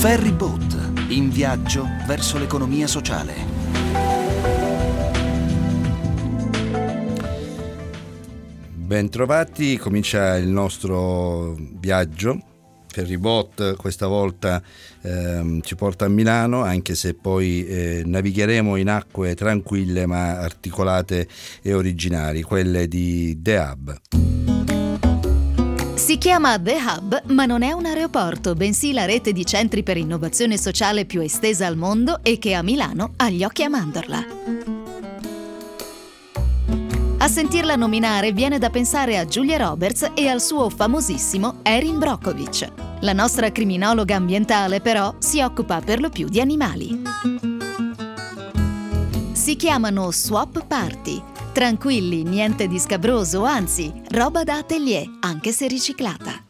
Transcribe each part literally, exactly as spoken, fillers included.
Ferryboat, in viaggio verso l'economia sociale. Bentrovati, comincia il nostro viaggio. Ferryboat questa volta ehm, ci porta a Milano, anche se poi eh, navigheremo in acque tranquille ma articolate e originali, quelle di The Hub. Si chiama The Hub, ma non è un aeroporto, bensì la rete di centri per innovazione sociale più estesa al mondo e che a Milano ha gli occhi a mandorla. A sentirla nominare viene da pensare a Julia Roberts e al suo famosissimo Erin Brockovich. La nostra criminologa ambientale, però, si occupa per lo più di animali. Si chiamano Swap Party. Tranquilli, niente di scabroso, anzi, roba da atelier, anche se riciclata.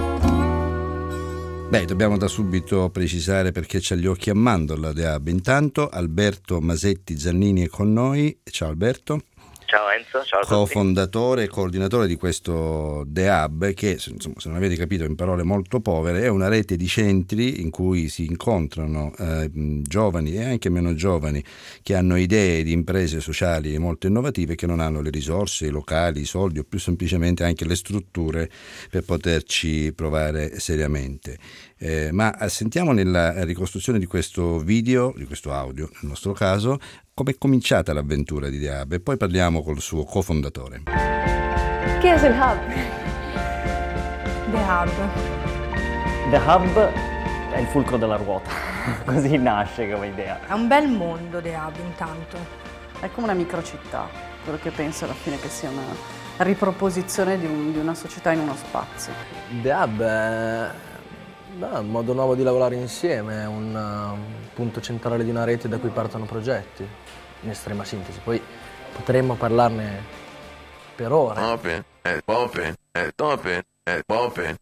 Beh, dobbiamo da subito precisare perché c'ha gli occhi a mandorla The Hub. Intanto Alberto Masetti Zannini è con noi. Ciao Alberto. Ciao Enzo, ciao a tutti. Co-fondatore e coordinatore di questo The Hub che, insomma, se non avete capito in parole molto povere, è una rete di centri in cui si incontrano eh, giovani e anche meno giovani che hanno idee di imprese sociali molto innovative, che non hanno le risorse, i locali, i soldi o più semplicemente anche le strutture per poterci provare seriamente. Eh, ma sentiamo nella ricostruzione di questo video, di questo audio nel nostro caso, come è cominciata l'avventura di The Hub e poi parliamo col suo cofondatore. Che è il Hub? The Hub. The Hub è il fulcro della ruota, così nasce come idea. È un bel mondo The Hub intanto. È come una microcittà, quello che penso alla fine che sia una riproposizione di, un, di una società in uno spazio. The Hub è no, un modo nuovo di lavorare insieme, è un uh, punto centrale di una rete da cui partono progetti, in estrema sintesi. Poi potremmo parlarne per ore. Open, open, open, open.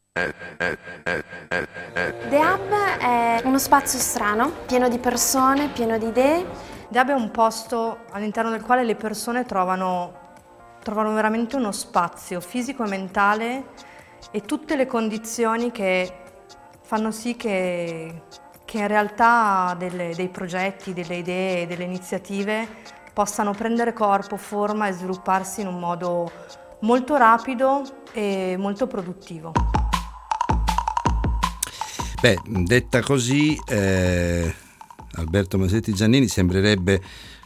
The Hub è uno spazio strano, pieno di persone, pieno di idee. The Hub è un posto all'interno del quale le persone trovano, trovano veramente uno spazio fisico e mentale e tutte le condizioni che fanno sì che, che in realtà delle, dei progetti, delle idee, delle iniziative possano prendere corpo, forma e svilupparsi in un modo molto rapido e molto produttivo. Beh, detta così, eh, Alberto Masetti Zannini sembrerebbe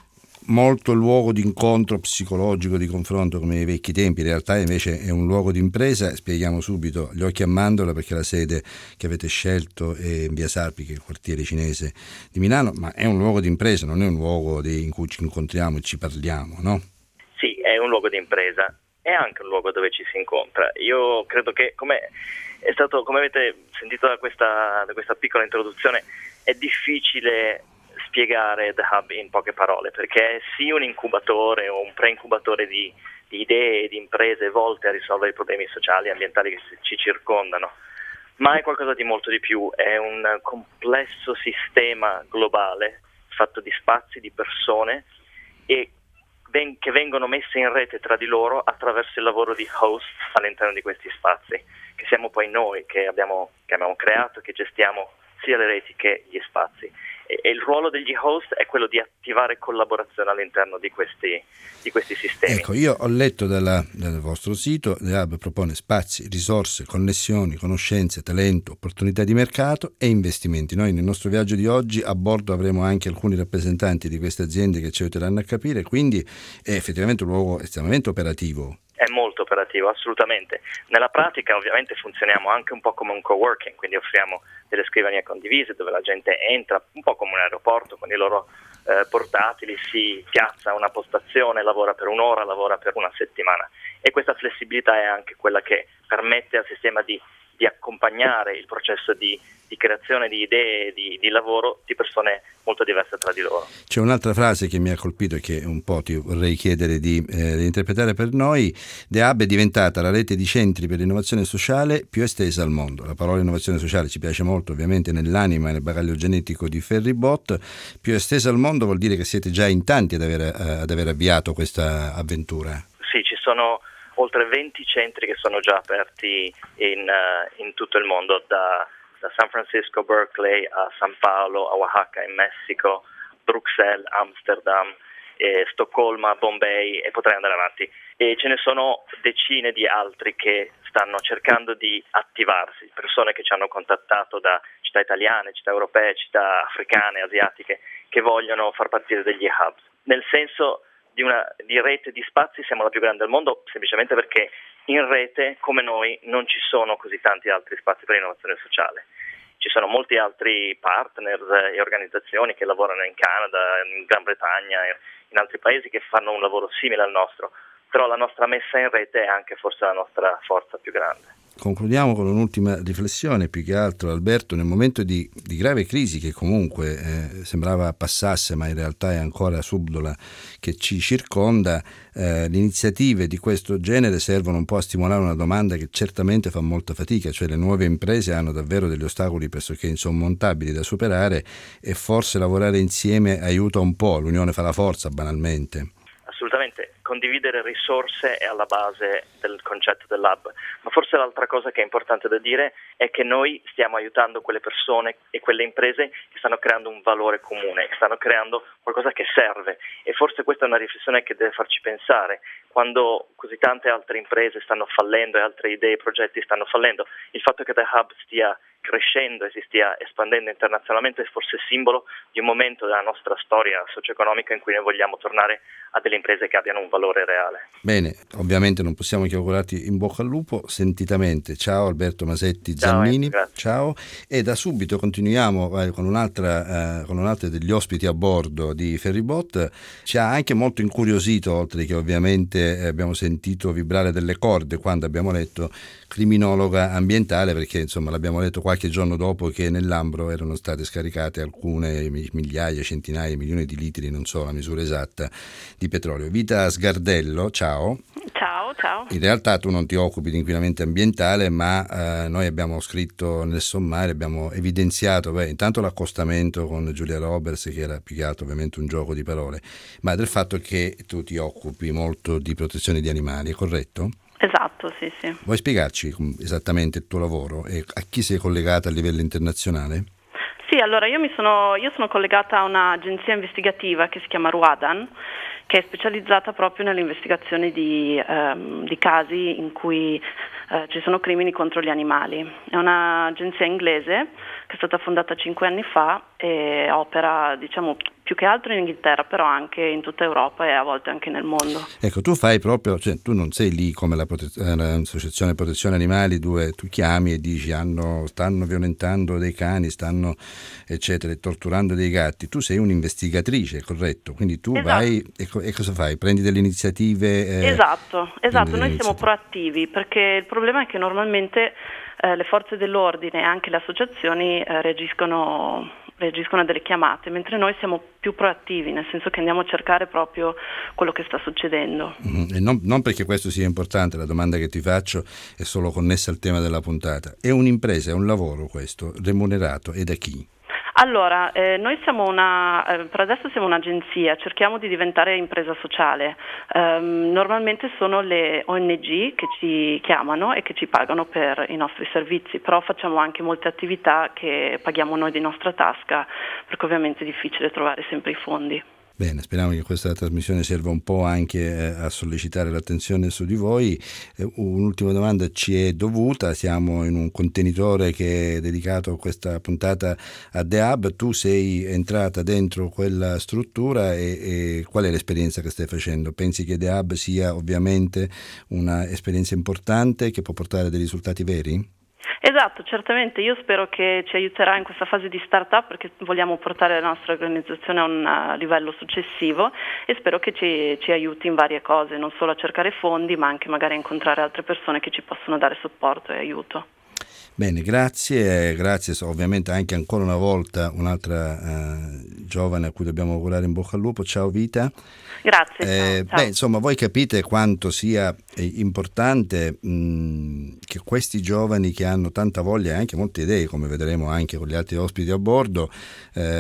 molto luogo di incontro psicologico, di confronto come ai vecchi tempi. In realtà invece è un luogo di impresa. Spieghiamo subito: gli occhi a mandorla perché la sede che avete scelto è in via Sarpi, che è il quartiere cinese di Milano, ma è un luogo di impresa, non è un luogo di, in cui ci incontriamo e ci parliamo, no? Sì, è un luogo di impresa, è anche un luogo dove ci si incontra. Io credo che, come è stato, come avete sentito da questa, da questa piccola introduzione, è difficile spiegare The Hub in poche parole, perché è sì un incubatore o un pre-incubatore di, di idee e di imprese volte a risolvere i problemi sociali e ambientali che ci circondano, ma è qualcosa di molto di più, è un complesso sistema globale fatto di spazi, di persone e ven- che vengono messe in rete tra di loro attraverso il lavoro di host all'interno di questi spazi, che siamo poi noi che abbiamo, che abbiamo creato e che gestiamo sia le reti che gli spazi. E il ruolo degli host è quello di attivare collaborazione all'interno di questi, di questi sistemi. Ecco, io ho letto dalla, dal vostro sito, The Hub propone spazi, risorse, connessioni, conoscenze, talento, opportunità di mercato e investimenti. Noi nel nostro viaggio di oggi a bordo avremo anche alcuni rappresentanti di queste aziende che ci aiuteranno a capire, quindi è effettivamente un luogo estremamente operativo. È molto operativo, assolutamente. Nella pratica ovviamente funzioniamo anche un po' come un coworking, quindi offriamo delle scrivanie condivise dove la gente entra, un po' come un aeroporto, con i loro eh, portatili, si piazza una postazione, lavora per un'ora, lavora per una settimana. E questa flessibilità è anche quella che permette al sistema di, di accompagnare il processo di, di creazione di idee, di, di lavoro di persone molto diverse tra di loro. C'è un'altra frase che mi ha colpito e che un po' ti vorrei chiedere di, eh, di interpretare per noi. The Hub è diventata la rete di centri per l'innovazione sociale più estesa al mondo. La parola innovazione sociale ci piace molto, ovviamente nell'anima e nel bagaglio genetico di Ferryboat. Più estesa al mondo vuol dire che siete già in tanti ad aver, eh, ad aver avviato questa avventura. Sì, ci sono oltre venti centri che sono già aperti in, uh, in tutto il mondo, da da San Francisco, Berkeley, a San Paolo, a Oaxaca in Messico, Bruxelles, Amsterdam, eh, Stoccolma, Bombay, e potrei andare avanti. E ce ne sono decine di altri che stanno cercando di attivarsi, persone che ci hanno contattato da città italiane, città europee, città africane, asiatiche, che vogliono far partire degli hubs. Nel senso di una di rete di spazi siamo la più grande al mondo, semplicemente perché in rete, come noi, non ci sono così tanti altri spazi per l'innovazione sociale. Ci sono molti altri partners e organizzazioni che lavorano in Canada, in Gran Bretagna e in altri paesi che fanno un lavoro simile al nostro, però la nostra messa in rete è anche forse la nostra forza più grande. Concludiamo con un'ultima riflessione, più che altro Alberto, nel momento di, di grave crisi che comunque eh, sembrava passasse ma in realtà è ancora subdola che ci circonda, eh, le iniziative di questo genere servono un po' a stimolare una domanda che certamente fa molta fatica, cioè le nuove imprese hanno davvero degli ostacoli pressoché insormontabili da superare e forse lavorare insieme aiuta un po', l'unione fa la forza banalmente. Assolutamente, condividere risorse è alla base del concetto dell'hub, ma forse l'altra cosa che è importante da dire è che noi stiamo aiutando quelle persone e quelle imprese che stanno creando un valore comune, che stanno creando qualcosa che serve, e forse questa è una riflessione che deve farci pensare. Quando così tante altre imprese stanno fallendo e altre idee e progetti stanno fallendo, il fatto che The Hub stia crescendo e si stia espandendo internazionalmente è forse simbolo di un momento della nostra storia socio-economica in cui noi vogliamo tornare a delle imprese che abbiano un valore reale. Bene, ovviamente non possiamo che augurarti in bocca al lupo sentitamente. Ciao Alberto Masetti Ciao, Zannini, eh, ciao, e da subito continuiamo eh, con un'altra eh, con un'altra degli ospiti a bordo di Ferrybot. Ci ha anche molto incuriosito, oltre che ovviamente eh, abbiamo sentito vibrare delle corde quando abbiamo letto criminologa ambientale, perché insomma l'abbiamo letto qualche giorno dopo che nel Lambro erano state scaricate alcune migliaia, centinaia, milioni di litri, non so la misura esatta, di petrolio. Vita Sgardello, ciao. Ciao, ciao. In realtà tu non ti occupi di inquinamento ambientale, ma eh, noi abbiamo scritto nel sommario, abbiamo evidenziato beh, intanto l'accostamento con Julia Roberts, che era più che altro ovviamente un gioco di parole, ma del fatto che tu ti occupi molto di protezione di animali, è corretto? Esatto, sì, sì. Vuoi spiegarci esattamente il tuo lavoro e a chi sei collegata a livello internazionale? Sì, allora io, mi sono, io sono collegata a un'agenzia investigativa che si chiama Ruadan, che è specializzata proprio nell'investigazione di, ehm, di casi in cui eh, ci sono crimini contro gli animali. È un'agenzia inglese che è stata fondata cinque anni fa e opera, diciamo, più che altro in Inghilterra, però anche in tutta Europa e a volte anche nel mondo. Ecco, tu fai proprio, cioè tu non sei lì come la prote- l'associazione protezione animali dove tu chiami e dici hanno, stanno violentando dei cani, stanno eccetera, e torturando dei gatti. Tu sei un'investigatrice, corretto? Quindi tu esatto. vai e, e cosa fai? Prendi delle iniziative? Eh, esatto, esatto. Noi iniziative. siamo proattivi perché il problema è che normalmente eh, le forze dell'ordine e anche le associazioni eh, reagiscono reagiscono a delle chiamate, mentre noi siamo più proattivi, nel senso che andiamo a cercare proprio quello che sta succedendo. Mm, e non, non perché questo sia importante, la domanda che ti faccio è solo connessa al tema della puntata. È un'impresa, è un lavoro questo, remunerato, e da chi? Allora, eh, noi siamo una, eh, per adesso siamo un'agenzia, cerchiamo di diventare impresa sociale. Um, normalmente sono le O N G che ci chiamano e che ci pagano per i nostri servizi, però facciamo anche molte attività che paghiamo noi di nostra tasca, perché ovviamente è difficile trovare sempre i fondi. Bene, speriamo che questa trasmissione serva un po' anche eh, a sollecitare l'attenzione su di voi. Eh, un'ultima domanda ci è dovuta, siamo in un contenitore che è dedicato a questa puntata a The Hub, tu sei entrata dentro quella struttura e, e qual è l'esperienza che stai facendo? Pensi che The Hub sia ovviamente un'esperienza importante che può portare dei risultati veri? Esatto, certamente, io spero che ci aiuterà in questa fase di start-up perché vogliamo portare la nostra organizzazione a un livello successivo e spero che ci, ci aiuti in varie cose, non solo a cercare fondi ma anche magari a incontrare altre persone che ci possono dare supporto e aiuto. Bene, grazie, grazie ovviamente anche ancora una volta un'altra uh, giovane a cui dobbiamo augurare in bocca al lupo. Ciao Vita. Grazie. Eh, ciao, ciao. Beh, insomma, voi capite quanto sia importante mh, che questi giovani che hanno tanta voglia e anche molte idee, come vedremo anche con gli altri ospiti a bordo, eh,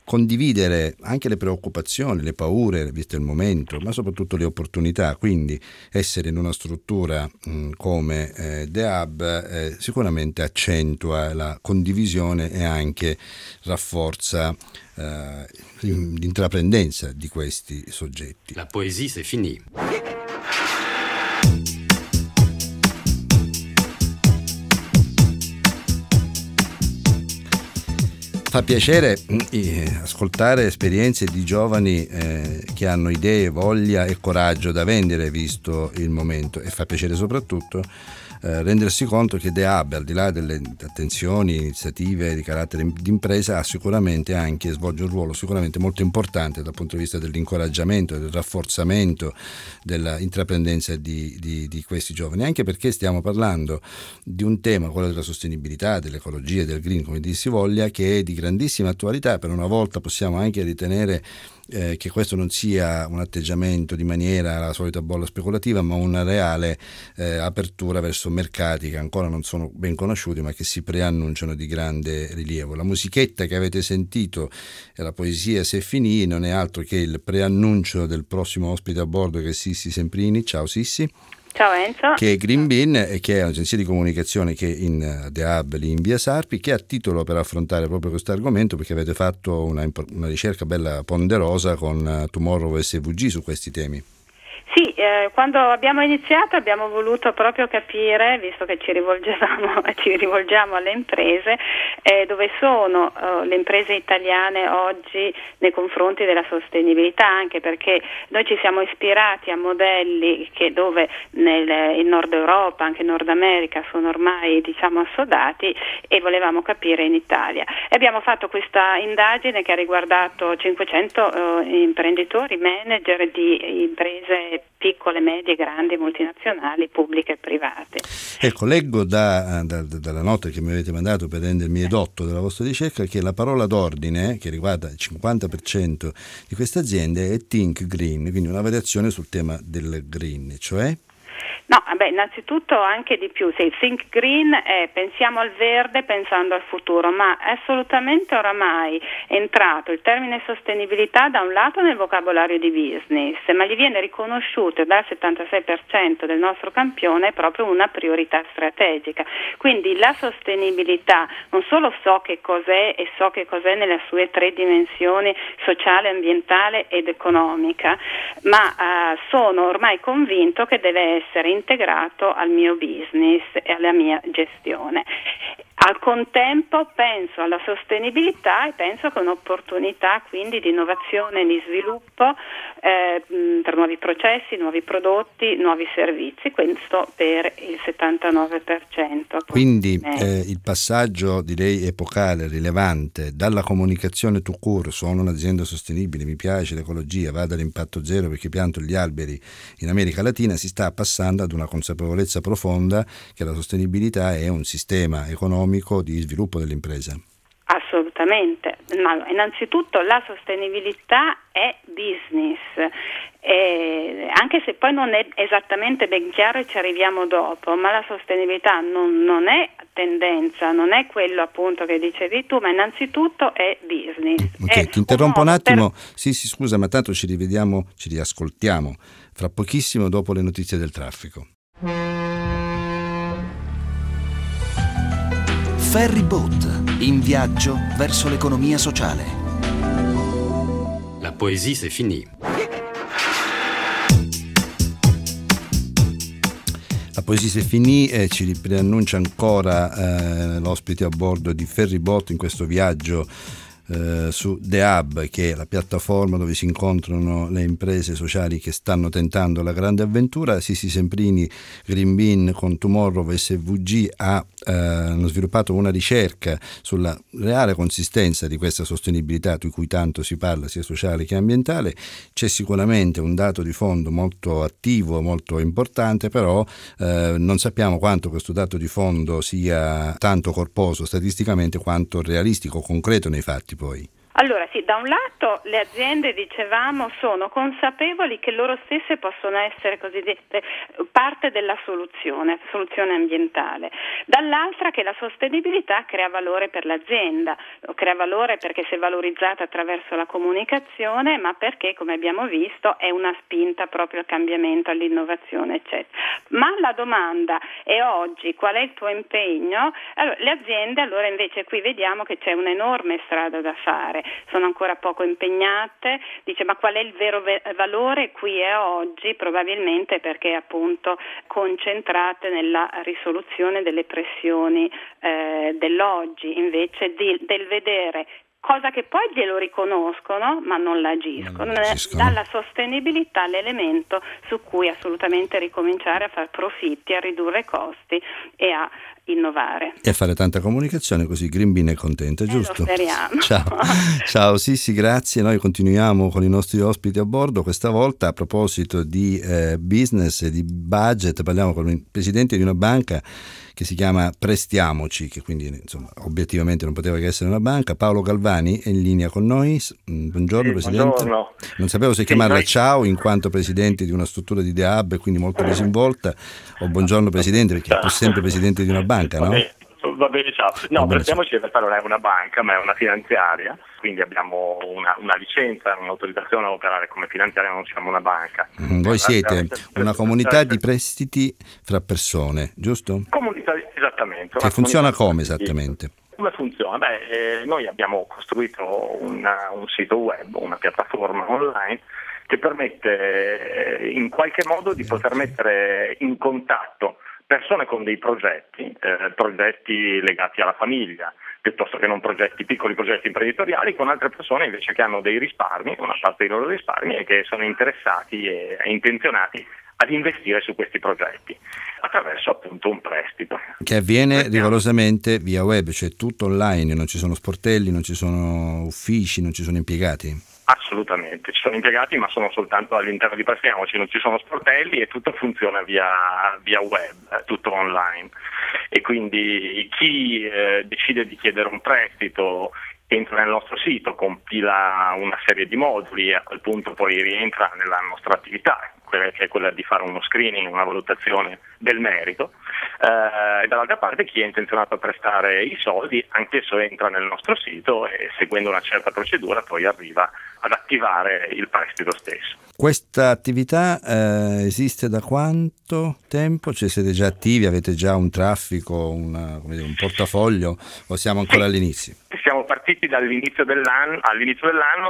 condividere anche le preoccupazioni, le paure, visto il momento, ma soprattutto le opportunità. Quindi essere in una struttura mh, come eh, The Hub eh, sicuramente accentua la condivisione e anche rafforza eh, l'intraprendenza di questi soggetti. La poésie, c'est fini. Fa piacere eh, ascoltare esperienze di giovani eh, che hanno idee, voglia e coraggio da vendere visto il momento, e fa piacere soprattutto eh, rendersi conto che The Hub, al di là delle attenzioni, iniziative di carattere d'impresa, ha sicuramente anche svolge un ruolo sicuramente molto importante dal punto di vista dell'incoraggiamento, del rafforzamento della intraprendenza di, di, di questi giovani, anche perché stiamo parlando di un tema, quello della sostenibilità, dell'ecologia, del green, come dir si voglia, che è di grandissima attualità. Per una volta possiamo anche ritenere eh, che questo non sia un atteggiamento di maniera alla solita bolla speculativa, ma una reale eh, apertura verso mercati che ancora non sono ben conosciuti, ma che si preannunciano di grande rilievo. La musichetta che avete sentito e la poesia Se finì non è altro che il preannuncio del prossimo ospite a bordo, che è Sissi Semprini. Ciao Sissi. Ciao Enzo. Che è Green Bean, che è un'agenzia di comunicazione che in uh, The Hub lì in via Sarpi, che ha titolo per affrontare proprio questo argomento, perché avete fatto una, una ricerca bella ponderosa con uh, Tomorrow S V G su questi temi. Sì, eh, quando abbiamo iniziato abbiamo voluto proprio capire, visto che ci rivolgevamo, ci rivolgiamo alle imprese, eh, dove sono eh, le imprese italiane oggi nei confronti della sostenibilità, anche perché noi ci siamo ispirati a modelli che dove nel in Nord Europa, anche in Nord America, sono ormai diciamo assodati, e volevamo capire in Italia. E abbiamo fatto questa indagine che ha riguardato cinquecento eh, imprenditori, manager di imprese piccole, medie, grandi, multinazionali, pubbliche e private. Ecco, leggo da, da, dalla nota che mi avete mandato per rendermi edotto della vostra ricerca che la parola d'ordine, che riguarda il cinquanta per cento di queste aziende, è Think Green, quindi una variazione sul tema del green, cioè? No, beh, innanzitutto anche di più, se il Think Green è pensiamo al verde pensando al futuro, ma è assolutamente oramai entrato il termine sostenibilità da un lato nel vocabolario di business, ma gli viene riconosciuto dal settantasei per cento del nostro campione proprio una priorità strategica. Quindi la sostenibilità non solo so che cos'è e so che cos'è nelle sue tre dimensioni sociale, ambientale ed economica, ma eh, sono ormai convinto che deve essere integrato al mio business e alla mia gestione. Al contempo penso alla sostenibilità e penso che è un'opportunità quindi di innovazione e di sviluppo eh, per nuovi processi, nuovi prodotti, nuovi servizi, questo per il settantanove per cento. Quindi eh, il passaggio direi epocale, rilevante, dalla comunicazione to court, sono un'azienda sostenibile, mi piace l'ecologia, vado all'impatto zero perché pianto gli alberi in America Latina, si sta passando ad una consapevolezza profonda che la sostenibilità è un sistema economico di sviluppo dell'impresa. Assolutamente, ma innanzitutto la sostenibilità è business, eh, anche se poi non è esattamente ben chiaro e ci arriviamo dopo, ma la sostenibilità non, non è tendenza, non è quello appunto che dicevi tu, ma innanzitutto è business. Ok, è ti interrompo un, un attimo, per... sì sì scusa, ma tanto ci rivediamo, ci riascoltiamo fra pochissimo dopo le notizie del traffico. Ferry Boat, in viaggio verso l'economia sociale. La poésie, c'est fini. La poesia c'est fini e ci preannuncia ancora eh, l'ospite a bordo di Ferry Boat in questo viaggio Eh, su The Hub, che è la piattaforma dove si incontrano le imprese sociali che stanno tentando la grande avventura. Sissi Semprini, Green Bean con Tomorrow S V G ha, eh, hanno sviluppato una ricerca sulla reale consistenza di questa sostenibilità di cui tanto si parla, sia sociale che ambientale. C'è sicuramente un dato di fondo molto attivo, molto importante, però eh, non sappiamo quanto questo dato di fondo sia tanto corposo statisticamente quanto realistico, concreto nei fatti poi. Allora sì, da un lato le aziende, dicevamo, sono consapevoli che loro stesse possono essere cosiddette parte della soluzione, soluzione ambientale. Dall'altra che la sostenibilità crea valore per l'azienda, crea valore perché si è valorizzata attraverso la comunicazione, ma perché, come abbiamo visto, è una spinta proprio al cambiamento, all'innovazione, eccetera. Ma la domanda è oggi qual è il tuo impegno? Allora, le aziende, allora invece qui vediamo che c'è un'enorme strada da fare. Sono ancora poco impegnate, dice ma qual è il vero ve- valore qui e oggi? Probabilmente perché appunto concentrate nella risoluzione delle pressioni eh, dell'oggi, invece di, del vedere cosa che poi glielo riconoscono ma non l'agiscono. Non agiscono. Dalla sostenibilità l'elemento su cui assolutamente ricominciare a fare profitti, a ridurre costi e a innovare. E a fare tanta comunicazione, così Green Bean è contenta, eh, giusto? Lo speriamo. Ciao, ciao Sissi, grazie. Noi continuiamo con i nostri ospiti a bordo. Questa volta a proposito di eh, business e di budget parliamo con il presidente di una banca che si chiama Prestiamoci, che quindi insomma obiettivamente non poteva che essere una banca. Paolo Galvani è in linea con noi. Buongiorno, sì, Presidente. Buongiorno. Non sapevo se sì, chiamarla noi... ciao in quanto Presidente di una struttura di The Hub, quindi molto disinvolta, o buongiorno Presidente, perché è sempre Presidente di una banca, no? Vabbè, va bene, ciao. No, Prestiamoci in realtà non è una banca, ma è una finanziaria, quindi abbiamo una, una licenza, un'autorizzazione a operare come finanziaria, non siamo una banca. Mm, voi siete una comunità di prestiti fra persone, giusto? Comunità, esattamente. Che funziona come esattamente? Come funziona? Beh, eh, noi abbiamo costruito una, un sito web, una piattaforma online che permette eh, in qualche modo di poter mettere in contatto persone con dei progetti, eh, progetti legati alla famiglia, piuttosto che non progetti, piccoli progetti imprenditoriali, con altre persone invece che hanno dei risparmi, una parte dei loro risparmi, e che sono interessati e, e intenzionati ad investire su questi progetti attraverso appunto un prestito. Che avviene rigorosamente via web, cioè tutto online, non ci sono sportelli, non ci sono uffici, non ci sono impiegati? Assolutamente, ci sono impiegati ma sono soltanto all'interno di Prestiamoci, non ci sono sportelli e tutto funziona via, via web, tutto online. E quindi chi eh, decide di chiedere un prestito entra nel nostro sito, compila una serie di moduli e a quel punto poi rientra nella nostra attività, quella che è quella di fare uno screening, una valutazione del merito, eh, e dall'altra parte chi è intenzionato a prestare i soldi anch'esso entra nel nostro sito e seguendo una certa procedura poi arriva ad attivare il prestito stesso. Questa attività eh, esiste da quanto tempo? Cioè siete già attivi, avete già un traffico, una, come dire, un portafoglio o siamo ancora sì. all'inizio? Siamo partiti dall'inizio dell'anno, all'inizio dell'anno,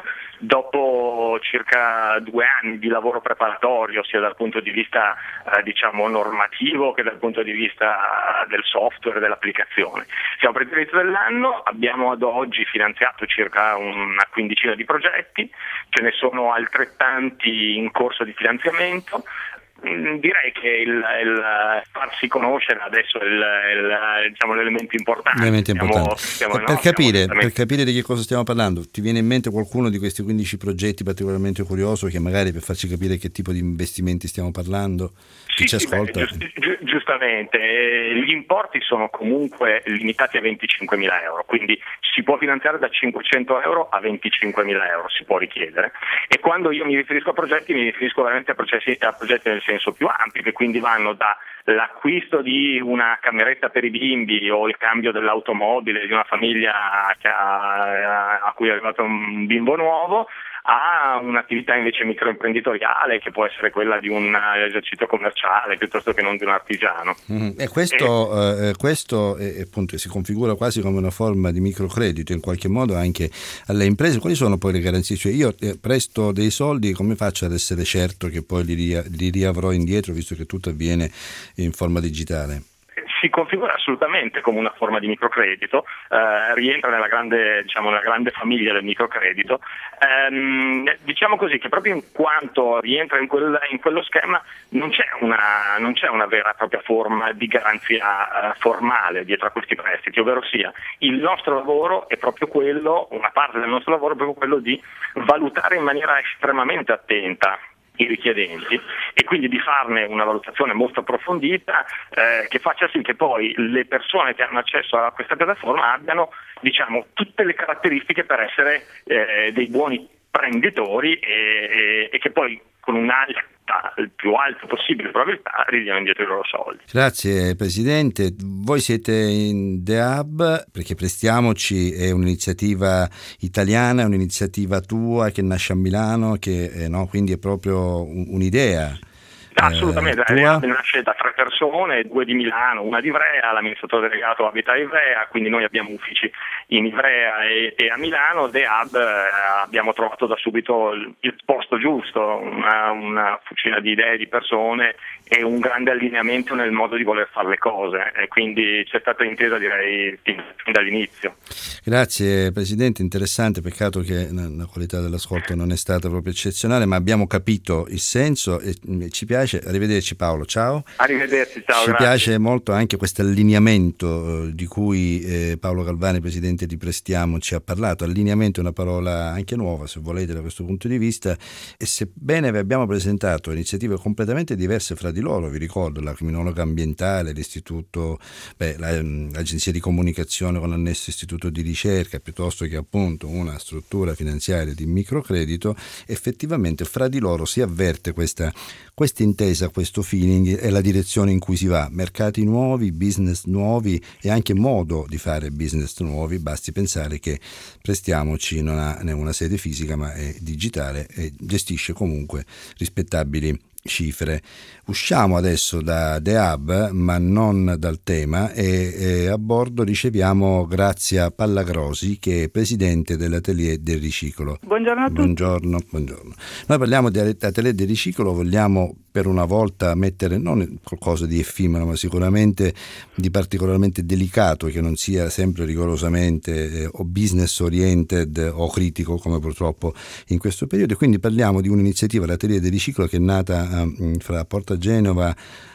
dopo circa due anni di lavoro preparatorio, sia dal punto di vista eh, diciamo normativo che dal punto di vista del software e dell'applicazione. Siamo partiti all'inizio dell'anno, abbiamo ad oggi finanziato circa una quindicina di progetti, ce ne sono altrettanti in corso di finanziamento. Direi che il, il farsi conoscere adesso è il, il, diciamo, l'elemento importante. L'elemento importante. Stiamo, per, no, per, capire, stiamo... per capire di che cosa stiamo parlando, ti viene in mente qualcuno di questi quindici progetti particolarmente curioso che magari per farci capire che tipo di investimenti stiamo parlando? Chi sì, ci sì, ascolta? Beh, giust, gi- giustamente, eh, gli importi sono comunque limitati a venticinquemila euro, quindi si può finanziare da cinquecento euro a venticinquemila euro, si può richiedere. E quando io mi riferisco a progetti, mi riferisco veramente a, processi, a progetti nel senso più ampio, che quindi vanno dall'acquisto di una cameretta per i bimbi o il cambio dell'automobile di una famiglia che ha, a cui è arrivato un bimbo nuovo, a un'attività invece microimprenditoriale che può essere quella di un esercizio commerciale piuttosto che non di un artigiano. Mm, e questo, e... Eh, questo è, appunto si configura quasi come una forma di microcredito in qualche modo anche alle imprese. Quali sono poi le garanzie? Cioè io presto dei soldi, come faccio ad essere certo che poi li, ria, li riavrò indietro visto che tutto avviene in forma digitale? Si configura assolutamente come una forma di microcredito, eh, rientra nella grande, diciamo, nella grande famiglia del microcredito. Ehm, diciamo così che proprio in quanto rientra in, quel, in quello schema non c'è, una, non c'è una vera e propria forma di garanzia eh, formale dietro a questi prestiti, ovvero sia il nostro lavoro è proprio quello, una parte del nostro lavoro è proprio quello di valutare in maniera estremamente attenta i richiedenti, e quindi di farne una valutazione molto approfondita eh, che faccia sì che poi le persone che hanno accesso a questa piattaforma abbiano, diciamo, tutte le caratteristiche per essere eh, dei buoni prenditori e, e, e che poi con un'alta, il più alto possibile probabilità, ridiano indietro i loro soldi. Grazie Presidente. Voi siete in The Hub perché Prestiamoci è un'iniziativa italiana, è un'iniziativa tua che nasce a Milano, che eh, no, quindi è proprio un, un'idea. Assolutamente, eh, The Hub nasce da tre persone, due di Milano, una di Ivrea, l'amministratore delegato abita a Ivrea, quindi noi abbiamo uffici in Ivrea e, e a Milano. The Hub eh, abbiamo trovato da subito il, il posto giusto, una, una fucina di idee, di persone e un grande allineamento nel modo di voler fare le cose, e quindi c'è stata intesa, direi, fin, fin dall'inizio. Grazie Presidente, interessante, peccato che la qualità dell'ascolto non è stata proprio eccezionale, ma abbiamo capito il senso e ci piace. Arrivederci Paolo, ciao. Arrivederci, ciao. Ci grazie. piace molto anche questo allineamento eh, di cui eh, Paolo Galvani, Presidente di Prestiamoci, ha parlato. Allineamento è una parola anche nuova, se volete, da questo punto di vista, e sebbene vi abbiamo presentato iniziative completamente diverse fra di loro, vi ricordo la criminologa ambientale, l'istituto, beh, la, l'agenzia di comunicazione con annesso istituto di ricerca, piuttosto che appunto una struttura finanziaria di microcredito, effettivamente fra di loro si avverte questa questa intesa, questo feeling è la direzione in cui si va. Mercati nuovi, business nuovi e anche modo di fare business nuovi. Basti pensare che Prestiamoci non ha né una sede fisica ma è digitale e gestisce comunque rispettabili cifre. Usciamo adesso da The Hub, ma non dal tema, e, e a bordo riceviamo Grazia Pallagrosi, che è presidente dell'Atelier del Riciclo. Buongiorno a tutti. Buongiorno, buongiorno. Noi parliamo di Atelier del Riciclo, vogliamo per una volta mettere non qualcosa di effimero, ma sicuramente di particolarmente delicato, che non sia sempre rigorosamente eh, o business oriented o critico come purtroppo in questo periodo. E quindi parliamo di un'iniziativa, l'Atelier del Riciclo, che è nata fra Porta Genova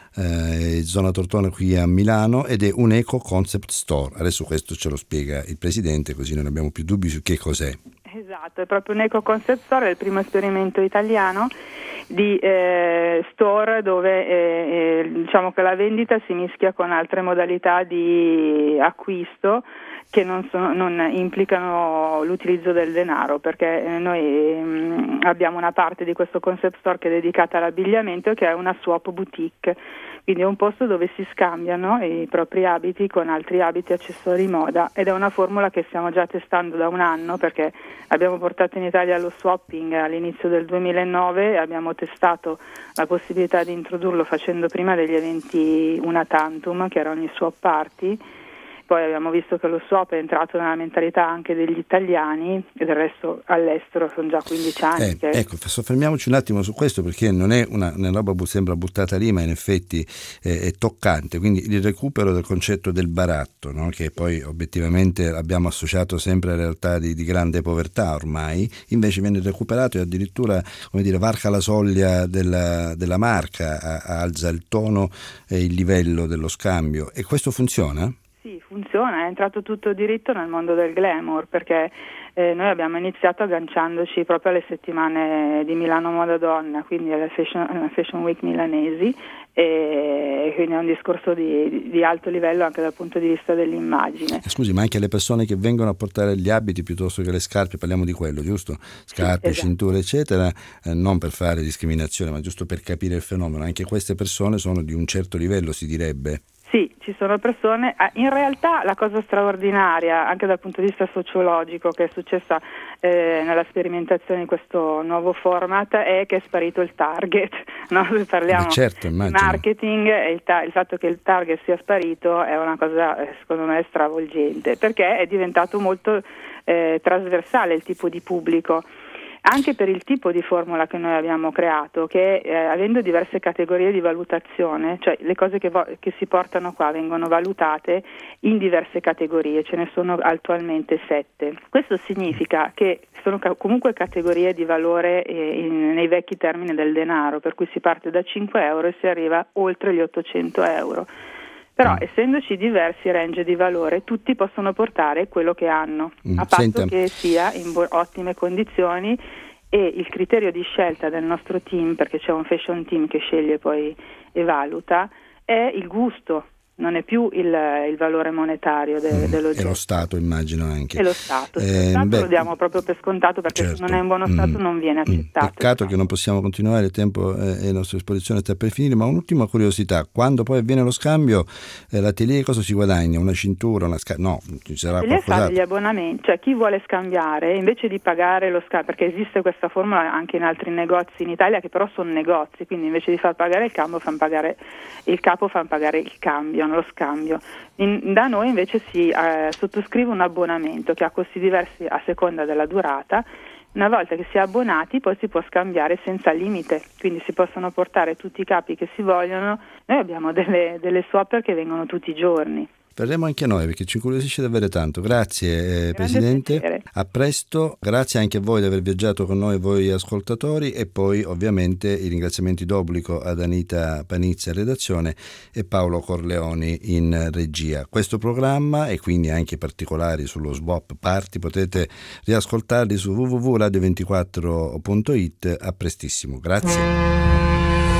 e eh, zona Tortona qui a Milano, ed è un eco concept store. Adesso questo ce lo spiega il Presidente, così non abbiamo più dubbi su che cos'è. Esatto, è proprio un eco concept store, è il primo esperimento italiano di eh, store dove eh, eh, diciamo che la vendita si mischia con altre modalità di acquisto che non, sono, non implicano l'utilizzo del denaro, perché eh, noi mh, abbiamo una parte di questo concept store che è dedicata all'abbigliamento, che è una swap boutique, quindi è un posto dove si scambiano i propri abiti con altri abiti, accessori, moda, ed è una formula che stiamo già testando da un anno, perché abbiamo portato in Italia lo swapping all'inizio del duemilanove e abbiamo testato la possibilità di introdurlo facendo prima degli eventi una tantum, che erano i swap party. Poi abbiamo visto che lo swap è entrato nella mentalità anche degli italiani, e del resto all'estero sono già quindici anni. Eh, che... Ecco, soffermiamoci un attimo su questo, perché non è una, una roba sembra buttata lì, ma in effetti eh, è toccante. Quindi il recupero del concetto del baratto, no? Che poi obiettivamente abbiamo associato sempre a realtà di, di grande povertà ormai, invece viene recuperato e addirittura, come dire, varca la soglia della, della marca, a, alza il tono e il livello dello scambio. E questo funziona? Sì, funziona, è entrato tutto diritto nel mondo del glamour, perché eh, noi abbiamo iniziato agganciandoci proprio alle settimane di Milano Moda Donna, quindi alle Fashion, alle fashion Week milanesi, e quindi è un discorso di, di alto livello anche dal punto di vista dell'immagine. Scusi, ma anche le persone che vengono a portare gli abiti piuttosto che le scarpe, parliamo di quello, giusto? Scarpe, sì, esatto. Cinture, eccetera, eh, non per fare discriminazione, ma giusto per capire il fenomeno. Anche queste persone sono di un certo livello, si direbbe. Sì, ci sono persone, in realtà la cosa straordinaria anche dal punto di vista sociologico che è successa eh, nella sperimentazione di questo nuovo format è che è sparito il target, no? Se parliamo Beh, certo, di marketing, e il, ta- il fatto che il target sia sparito è una cosa secondo me stravolgente, perché è diventato molto eh, trasversale il tipo di pubblico. Anche per il tipo di formula che noi abbiamo creato, che eh, avendo diverse categorie di valutazione, cioè le cose che, vo- che si portano qua vengono valutate in diverse categorie, ce ne sono attualmente sette. Questo significa che sono ca- comunque categorie di valore eh, in, nei vecchi termini del denaro, per cui si parte da cinque euro e si arriva oltre gli ottocento euro. Però essendoci diversi range di valore, tutti possono portare quello che hanno, a patto Senta. che sia in bo- ottime condizioni e il criterio di scelta del nostro team, perché c'è un fashion team che sceglie poi e valuta, è il gusto, non è più il, il valore monetario de, mm, dell'oggetto. E lo Stato, immagino anche. E lo Stato, eh, lo Stato beh, lo diamo proprio per scontato, perché certo. se non è in buono stato mm, non viene accettato. Peccato che non possiamo continuare, il tempo è a nostra disposizione, sta per finire, ma un'ultima curiosità: quando poi avviene lo scambio, eh, l'atelier cosa si guadagna? Una cintura, una sca- no, ci sarà L'atelier fa qualcos'altro? degli abbonamenti, cioè chi vuole scambiare, invece di pagare lo scambio, perché esiste questa formula anche in altri negozi in Italia che però sono negozi, quindi invece di far pagare il cambio fanno pagare il capo, fanno pagare il cambio, non lo scambio. In, da noi invece si eh, sottoscrive un abbonamento che ha costi diversi a seconda della durata. Una volta che si è abbonati poi si può scambiare senza limite, quindi si possono portare tutti i capi che si vogliono. Noi abbiamo delle, delle swapper che vengono tutti i giorni. Verremo anche noi, perché ci incuriosisce davvero tanto. Grazie eh, Presidente, piacere. A presto, grazie anche a voi di aver viaggiato con noi, voi ascoltatori, e poi ovviamente i ringraziamenti d'obbligo ad Anita Panizza in redazione e Paolo Corleoni in regia. Questo programma e quindi anche i particolari sullo Swap Party potete riascoltarli su w w w punto radio ventiquattro punto it. A prestissimo, grazie.